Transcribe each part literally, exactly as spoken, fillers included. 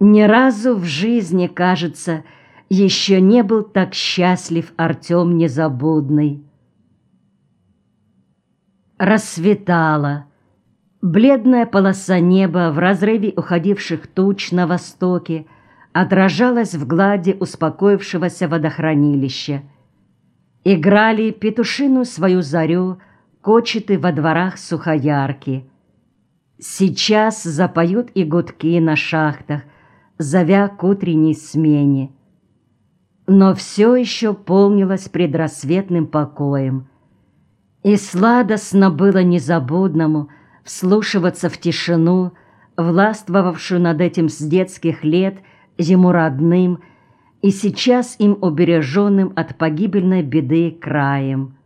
Ни разу в жизни, кажется, еще не был так счастлив Артем Незабудный. Рассветало. Бледная полоса неба в разрыве уходивших туч на востоке отражалась в глади успокоившегося водохранилища. Играли петушину свою зарю кочеты во дворах Сухоярки. Сейчас запоют и гудки на шахтах, зовя к утренней смене. Но все еще полнилось предрассветным покоем. И сладостно было Незабудному вслушиваться в тишину, властвовавшую над этим с детских лет ему родным и сейчас им убереженным от погибельной беды краем.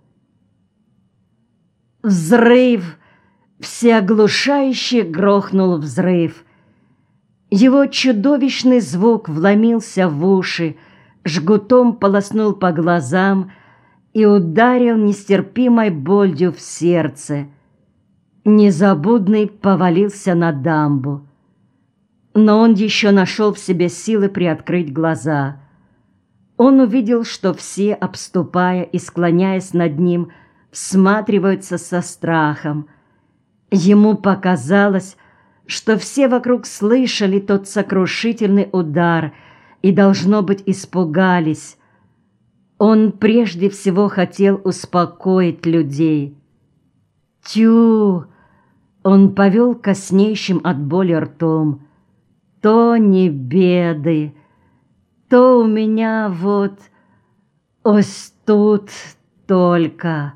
Взрыв! Всеоглушающе грохнул взрыв. Его чудовищный звук вломился в уши, жгутом полоснул по глазам и ударил нестерпимой болью в сердце. Незабудный повалился на дамбу. Но он еще нашел в себе силы приоткрыть глаза. Он увидел, что все, обступая и склоняясь над ним, всматриваются со страхом. Ему показалось, что все вокруг слышали тот сокрушительный удар и, должно быть, испугались. Он прежде всего хотел успокоить людей. «Тю!» Он повел коснеющим от боли ртом. «То не беды, то у меня вот ось тут только».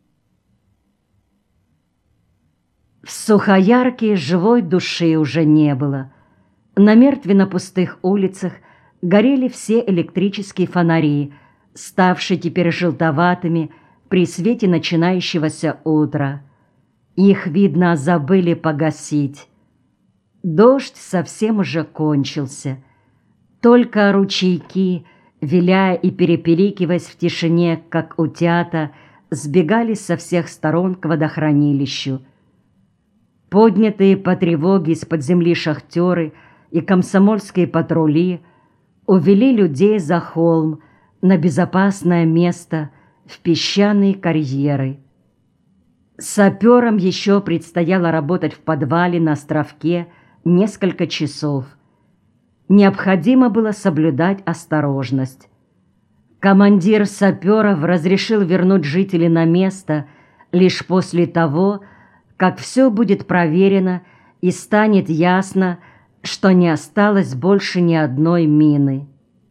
В Сухоярке живой души уже не было. На мертвенно-пустых улицах горели все электрические фонари, ставшие теперь желтоватыми при свете начинающегося утра. Их, видно, забыли погасить. Дождь совсем уже кончился. Только ручейки, виляя и перепеликиваясь в тишине, как утята, сбегали со всех сторон к водохранилищу. Поднятые по тревоге из-под земли шахтеры и комсомольские патрули увели людей за холм на безопасное место в песчаные карьеры. Саперам еще предстояло работать в подвале на островке несколько часов. Необходимо было соблюдать осторожность. Командир саперов разрешил вернуть жителей на место лишь после того, как все будет проверено и станет ясно, что не осталось больше ни одной мины.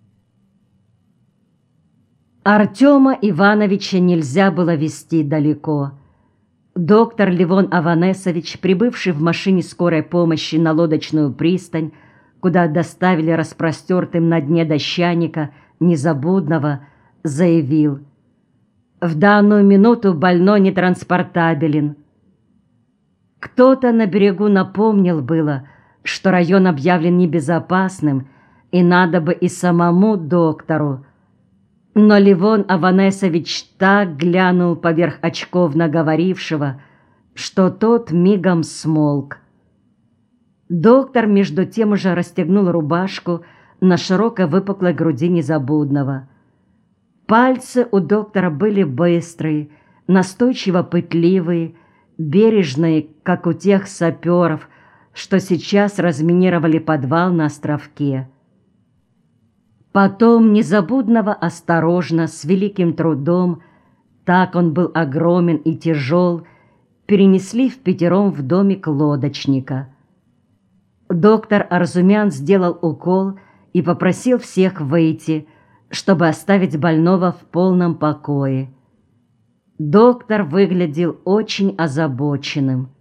Артема Ивановича нельзя было везти далеко. Доктор Левон Аванесович, прибывший в машине скорой помощи на лодочную пристань, куда доставили распростертым на дне дощаника Незабудного, заявил: «В данную минуту больной нетранспортабелен». Кто-то на берегу напомнил было, что район объявлен небезопасным, и надо бы и самому доктору. Но Левон Аванесович так глянул поверх очков на говорившего, что тот мигом смолк. Доктор между тем уже расстегнул рубашку на широкой выпуклой груди Незабудного. Пальцы у доктора были быстрые, настойчиво пытливые, бережные, как у тех саперов, что сейчас разминировали подвал на островке. Потом Незабудного осторожно, с великим трудом, так он был огромен и тяжел, перенесли впятером в домик лодочника. Доктор Арзумян сделал укол и попросил всех выйти, чтобы оставить больного в полном покое. Доктор выглядел очень озабоченным.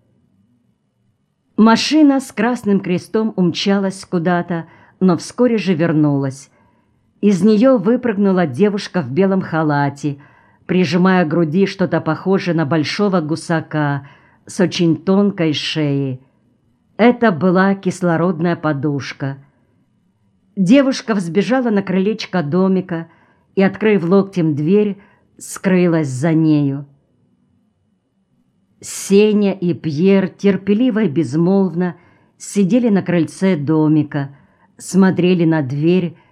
Машина с красным крестом умчалась куда-то, но вскоре же вернулась. Из нее выпрыгнула девушка в белом халате, прижимая к груди что-то похожее на большого гусака с очень тонкой шеей. Это была кислородная подушка. Девушка взбежала на крылечко домика и, открыв локтем дверь, скрылась за нею. Сеня и Пьер терпеливо и безмолвно сидели на крыльце домика, смотрели на дверь,